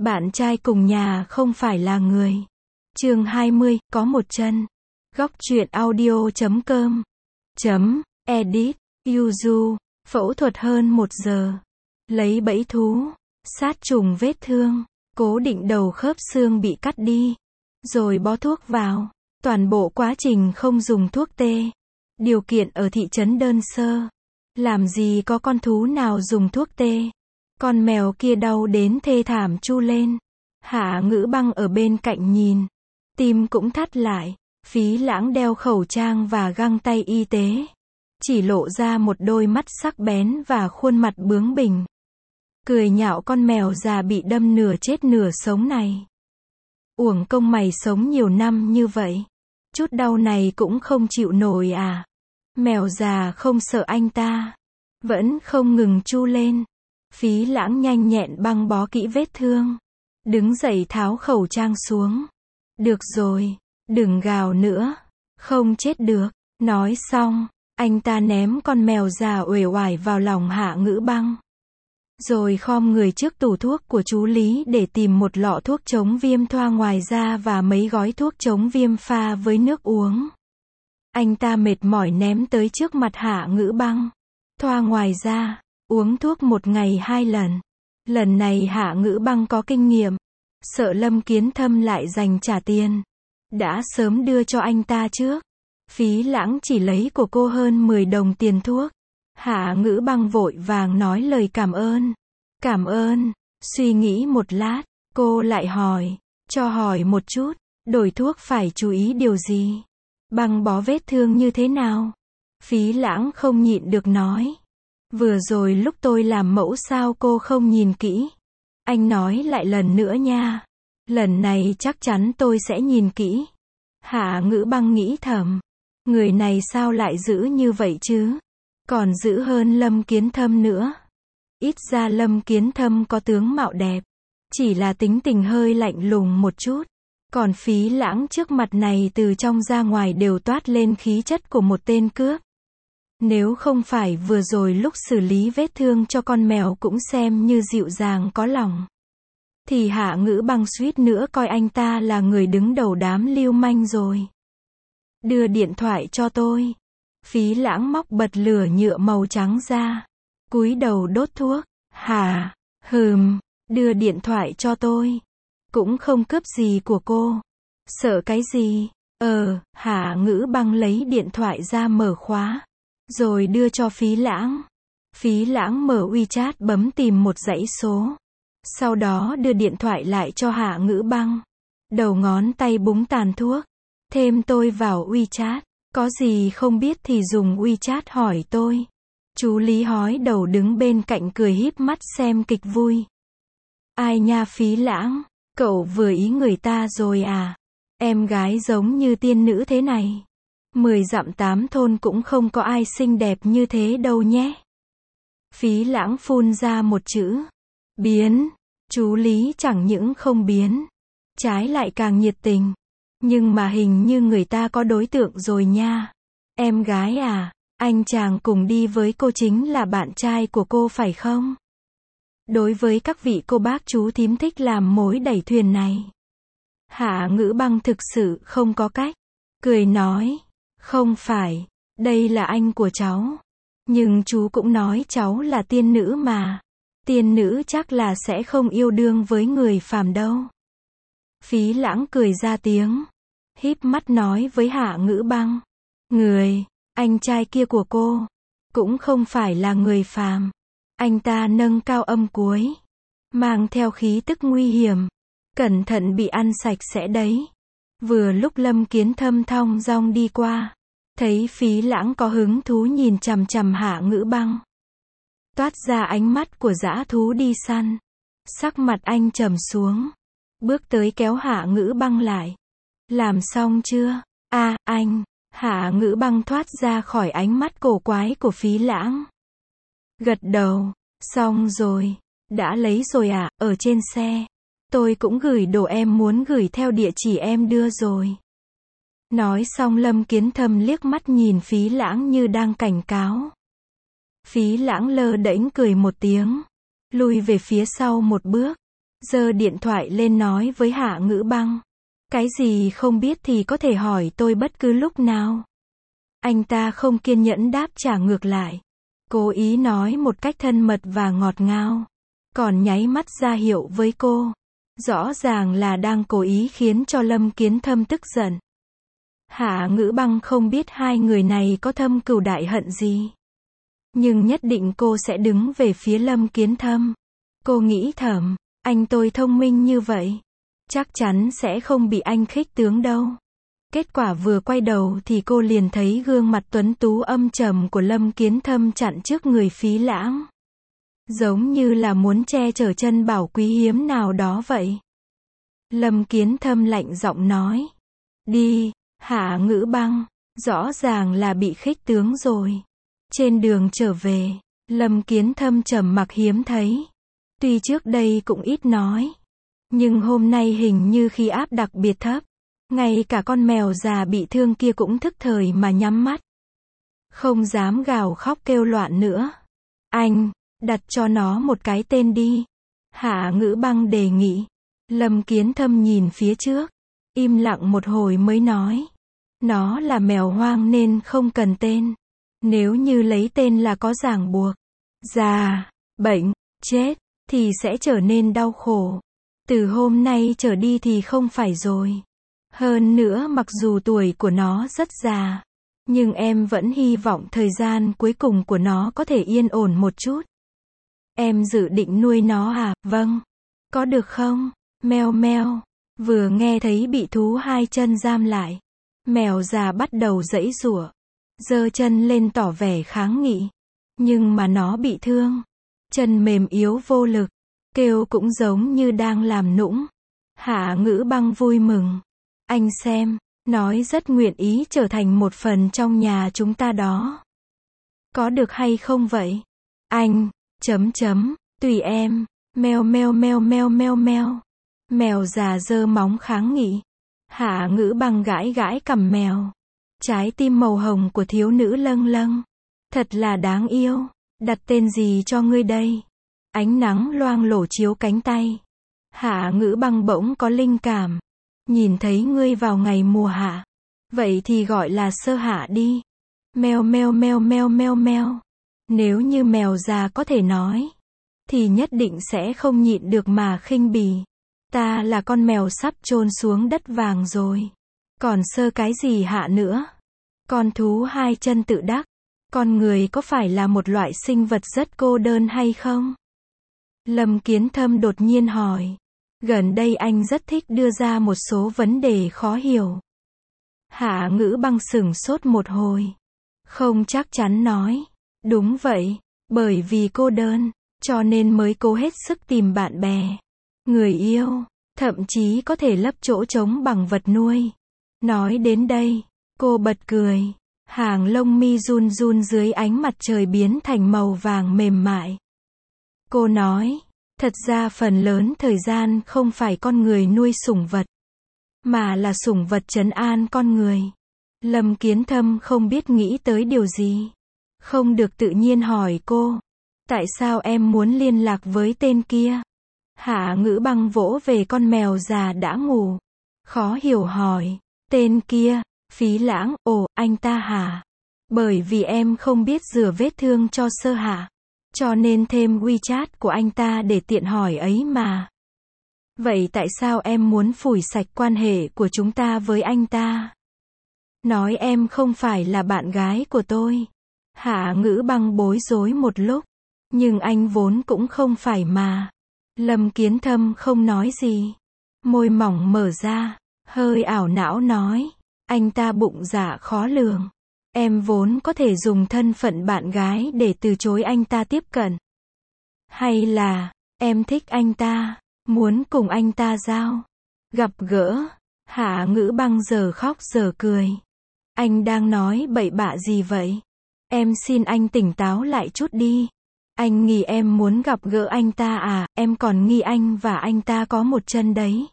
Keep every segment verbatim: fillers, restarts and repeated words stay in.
Bạn trai cùng nhà không phải là người. Chương hai mươi, có một chân. Góc truyện audio chấm com chấm edit. Yuzu, phẫu thuật hơn một giờ. Lấy bẫy thú, sát trùng vết thương, cố định đầu khớp xương bị cắt đi, rồi bó thuốc vào. Toàn bộ quá trình không dùng thuốc tê. Điều kiện ở thị trấn đơn sơ. Làm gì có con thú nào dùng thuốc tê. Con mèo kia đau đến thê thảm chu lên. Hạ Ngữ Băng ở bên cạnh nhìn. Tim cũng thắt lại. Phí Lãng đeo khẩu trang và găng tay y tế. Chỉ lộ ra một đôi mắt sắc bén và khuôn mặt bướng bỉnh. Cười nhạo con mèo già bị đâm nửa chết nửa sống này. Uổng công mày sống nhiều năm như vậy. Chút đau này cũng không chịu nổi à. Mèo già không sợ anh ta. Vẫn không ngừng chu lên. Phí Lãng nhanh nhẹn băng bó kỹ vết thương. Đứng dậy tháo khẩu trang xuống. Được rồi, đừng gào nữa. Không chết được. Nói xong, anh ta ném con mèo già uể oải vào lòng Hạ Ngữ Băng. Rồi khom người trước tủ thuốc của chú Lý để tìm một lọ thuốc chống viêm thoa ngoài da và mấy gói thuốc chống viêm pha với nước uống. Anh ta mệt mỏi ném tới trước mặt Hạ Ngữ Băng. Thoa ngoài da, uống thuốc một ngày hai lần. Lần này Hạ Ngữ Băng có kinh nghiệm. Sợ Lâm Kiến Thâm lại giành trả tiền. Đã sớm đưa cho anh ta trước. Phí Lãng chỉ lấy của cô hơn mười đồng tiền thuốc. Hạ Ngữ Băng vội vàng nói lời cảm ơn. Cảm ơn. Suy nghĩ một lát, cô lại hỏi. Cho hỏi một chút, đổi thuốc phải chú ý điều gì? Băng bó vết thương như thế nào? Phí Lãng không nhịn được nói. Vừa rồi lúc tôi làm mẫu sao cô không nhìn kỹ? Anh nói lại lần nữa nha. Lần này chắc chắn tôi sẽ nhìn kỹ. Hạ Ngữ Băng nghĩ thầm. Người này sao lại dữ như vậy chứ? Còn dữ hơn Lâm Kiến Thâm nữa. Ít ra Lâm Kiến Thâm có tướng mạo đẹp. Chỉ là tính tình hơi lạnh lùng một chút. Còn Phí Lãng trước mặt này từ trong ra ngoài đều toát lên khí chất của một tên cướp. Nếu không phải vừa rồi lúc xử lý vết thương cho con mèo cũng xem như dịu dàng có lòng. Thì Hạ Ngữ Băng suýt nữa coi anh ta là người đứng đầu đám lưu manh rồi. Đưa điện thoại cho tôi. Phí Lãng móc bật lửa nhựa màu trắng ra. Cúi đầu đốt thuốc. Hả? Hừm, đưa điện thoại cho tôi. Cũng không cướp gì của cô. Sợ cái gì? Ờ, Hạ Ngữ Băng lấy điện thoại ra mở khóa. Rồi đưa cho Phí Lãng. Phí Lãng mở WeChat bấm tìm một dãy số. Sau đó đưa điện thoại lại cho Hạ Ngữ Băng. Đầu ngón tay búng tàn thuốc. Thêm tôi vào WeChat. Có gì không biết thì dùng WeChat hỏi tôi. Chú Lý hói đầu đứng bên cạnh cười híp mắt xem kịch vui. Ai nha Phí Lãng, cậu vừa ý người ta rồi à? Em gái giống như tiên nữ thế này. Mười dặm tám thôn cũng không có ai xinh đẹp như thế đâu nhé. Phí Lãng phun ra một chữ. Biến. Chú Lý chẳng những không biến. Trái lại càng nhiệt tình. Nhưng mà hình như người ta có đối tượng rồi nha. Em gái à, anh chàng cùng đi với cô chính là bạn trai của cô phải không? Đối với các vị cô bác chú thím thích làm mối đẩy thuyền này. Hạ Ngữ Băng thực sự không có cách. Cười nói, không phải, đây là anh của cháu. Nhưng chú cũng nói cháu là tiên nữ mà. Tiên nữ chắc là sẽ không yêu đương với người phàm đâu. Phí Lãng cười ra tiếng. Híp mắt nói với Hạ Ngữ Băng. Người, anh trai kia của cô, cũng không phải là người phàm. Anh ta nâng cao âm cuối. Mang theo khí tức nguy hiểm. Cẩn thận bị ăn sạch sẽ đấy. Vừa lúc Lâm Kiến Thâm thong dong đi qua. Thấy Phí Lãng có hứng thú nhìn chằm chằm Hạ Ngữ Băng. Toát ra ánh mắt của dã thú đi săn. Sắc mặt anh trầm xuống. Bước tới kéo Hạ Ngữ Băng lại. Làm xong chưa? À, anh. Hạ Ngữ Băng thoát ra khỏi ánh mắt cổ quái của Phí Lãng. Gật đầu. Xong rồi. Đã lấy rồi à, ở trên xe. Tôi cũng gửi đồ em muốn gửi theo địa chỉ em đưa rồi. Nói xong Lâm Kiến Thâm liếc mắt nhìn Phí Lãng như đang cảnh cáo. Phí Lãng lơ đễnh cười một tiếng. Lui về phía sau một bước. giơ điện thoại lên nói với Hạ Ngữ Băng. Cái gì không biết thì có thể hỏi tôi bất cứ lúc nào. Anh ta không kiên nhẫn đáp trả ngược lại. Cố ý nói một cách thân mật và ngọt ngào. Còn nháy mắt ra hiệu với cô. Rõ ràng là đang cố ý khiến cho Lâm Kiến Thâm tức giận. Hạ Ngữ Băng không biết hai người này có thâm cừu đại hận gì. Nhưng nhất định cô sẽ đứng về phía Lâm Kiến Thâm. Cô nghĩ thầm, anh tôi thông minh như vậy. Chắc chắn sẽ không bị anh khích tướng đâu. Kết quả vừa quay đầu thì cô liền thấy gương mặt tuấn tú âm trầm của Lâm Kiến Thâm chặn trước người Phí Lãng. Giống như là muốn che chở chân bảo quý hiếm nào đó vậy. Lâm Kiến Thâm lạnh giọng nói. Đi, Hạ Ngữ Băng, rõ ràng là bị khích tướng rồi. Trên đường trở về, Lâm Kiến Thâm trầm mặc hiếm thấy. Tuy trước đây cũng ít nói. Nhưng hôm nay hình như khí áp đặc biệt thấp. Ngay cả con mèo già bị thương kia cũng thức thời mà nhắm mắt. Không dám gào khóc kêu loạn nữa. Anh, đặt cho nó một cái tên đi. Hạ Ngữ Băng đề nghị. Lâm Kiến Thâm nhìn phía trước. Im lặng một hồi mới nói. Nó là mèo hoang nên không cần tên. Nếu như lấy tên là có ràng buộc. Già, bệnh, chết, thì sẽ trở nên đau khổ. Từ hôm nay trở đi thì không phải rồi. Hơn nữa mặc dù tuổi của nó rất già. Nhưng em vẫn hy vọng thời gian cuối cùng của nó có thể yên ổn một chút. Em dự định nuôi nó à? Vâng. Có được không? Meo meo. Vừa nghe thấy bị thú hai chân giam lại. Mèo già bắt đầu giãy giụa. Giơ chân lên tỏ vẻ kháng nghị. Nhưng mà nó bị thương. Chân mềm yếu vô lực. Kêu cũng giống như đang làm nũng. Hạ Ngữ Băng vui mừng. Anh xem, nói rất nguyện ý trở thành một phần trong nhà chúng ta đó. Có được hay không vậy? Anh, chấm chấm, tùy em, meo meo meo meo meo meo. Mèo già giơ móng kháng nghị. Hạ Ngữ Băng gãi gãi cằm mèo. Trái tim màu hồng của thiếu nữ lâng lâng. Thật là đáng yêu. Đặt tên gì cho ngươi đây? Ánh nắng loang lổ chiếu cánh tay. Hạ Ngữ Băng bỗng có linh cảm. Nhìn thấy ngươi vào ngày mùa hạ. Vậy thì gọi là Sơ Hạ đi. Meo meo meo meo meo meo. Nếu như mèo già có thể nói. Thì nhất định sẽ không nhịn được mà khinh bỉ. Ta là con mèo sắp chôn xuống đất vàng rồi. Còn Sơ cái gì Hạ nữa? Con thú hai chân tự đắc. Con người có phải là một loại sinh vật rất cô đơn hay không? Lâm Kiến Thâm đột nhiên hỏi. Gần đây anh rất thích đưa ra một số vấn đề khó hiểu. Hạ Ngữ Băng sửng sốt một hồi. Không chắc chắn nói. Đúng vậy, bởi vì cô đơn, cho nên mới cố hết sức tìm bạn bè, người yêu, thậm chí có thể lấp chỗ trống bằng vật nuôi. Nói đến đây, cô bật cười. Hàng lông mi run run dưới ánh mặt trời biến thành màu vàng mềm mại. Cô nói. Thật ra phần lớn thời gian không phải con người nuôi sủng vật, mà là sủng vật trấn an con người. Lâm Kiến Thâm không biết nghĩ tới điều gì. Không được tự nhiên hỏi cô. Tại sao em muốn liên lạc với tên kia? Hạ Ngữ Băng vỗ về con mèo già đã ngủ. Khó hiểu hỏi. Tên kia, Phí Lãng, ồ, anh ta hả? Bởi vì em không biết rửa vết thương cho Sơ Hạ. Cho nên thêm WeChat của anh ta để tiện hỏi ấy mà. Vậy tại sao em muốn phủi sạch quan hệ của chúng ta với anh ta? Nói em không phải là bạn gái của tôi. Hạ Ngữ Băng bối rối một lúc. Nhưng anh vốn cũng không phải mà. Lâm Kiến Thâm không nói gì. Môi mỏng mở ra. Hơi ảo não nói. Anh ta bụng dạ khó lường. Em vốn có thể dùng thân phận bạn gái để từ chối anh ta tiếp cận. Hay là, em thích anh ta, muốn cùng anh ta giao, gặp gỡ. Hạ Ngữ Băng giờ khóc giờ cười. Anh đang nói bậy bạ gì vậy? Em xin anh tỉnh táo lại chút đi. Anh nghi em muốn gặp gỡ anh ta à? Em còn nghi anh và anh ta có một chân đấy.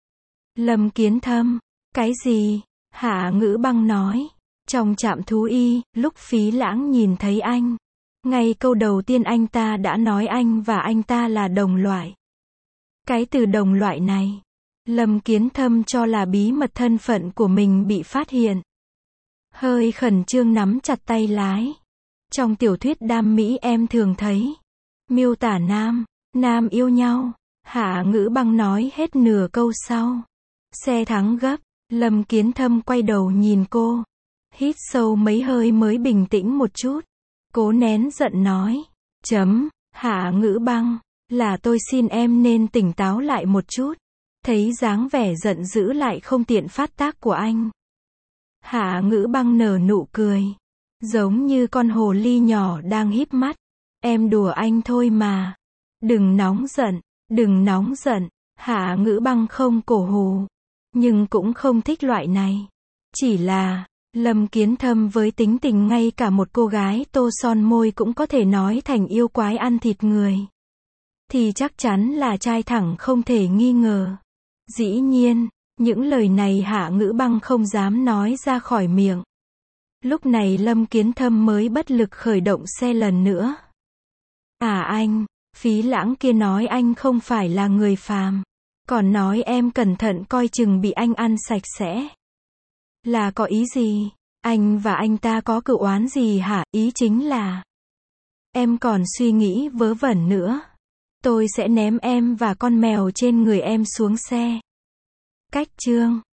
Lâm Kiến Thâm. Cái gì? Hạ Ngữ Băng nói. Trong trạm thú y, lúc Phí Lãng nhìn thấy anh. Ngay câu đầu tiên anh ta đã nói anh và anh ta là đồng loại. Cái từ đồng loại này, Lâm Kiến Thâm cho là bí mật thân phận của mình bị phát hiện. Hơi khẩn trương nắm chặt tay lái. Trong tiểu thuyết đam mỹ em thường thấy, miêu tả nam, nam yêu nhau, Hạ Ngữ Băng nói hết nửa câu sau. Xe thắng gấp, Lâm Kiến Thâm quay đầu nhìn cô. Hít sâu mấy hơi mới bình tĩnh một chút. Cố nén giận nói. Chấm, Hạ Ngữ Băng, là tôi xin em nên tỉnh táo lại một chút. Thấy dáng vẻ giận dữ lại không tiện phát tác của anh. Hạ Ngữ Băng nở nụ cười. Giống như con hồ ly nhỏ đang híp mắt. Em đùa anh thôi mà. Đừng nóng giận, đừng nóng giận. Hạ Ngữ Băng không cổ hù. Nhưng cũng không thích loại này. Chỉ là, Lâm Kiến Thâm với tính tình ngay cả một cô gái tô son môi cũng có thể nói thành yêu quái ăn thịt người. Thì chắc chắn là trai thẳng không thể nghi ngờ. Dĩ nhiên, những lời này Hạ Ngữ Băng không dám nói ra khỏi miệng. Lúc này Lâm Kiến Thâm mới bất lực khởi động xe lần nữa. À anh, Phí Lãng kia nói anh không phải là người phàm. Còn nói em cẩn thận coi chừng bị anh ăn sạch sẽ. Là có ý gì? Anh và anh ta có cựu oán gì hả? Ý chính là em còn suy nghĩ vớ vẩn nữa. Tôi sẽ ném em và con mèo trên người em xuống xe. Cách chương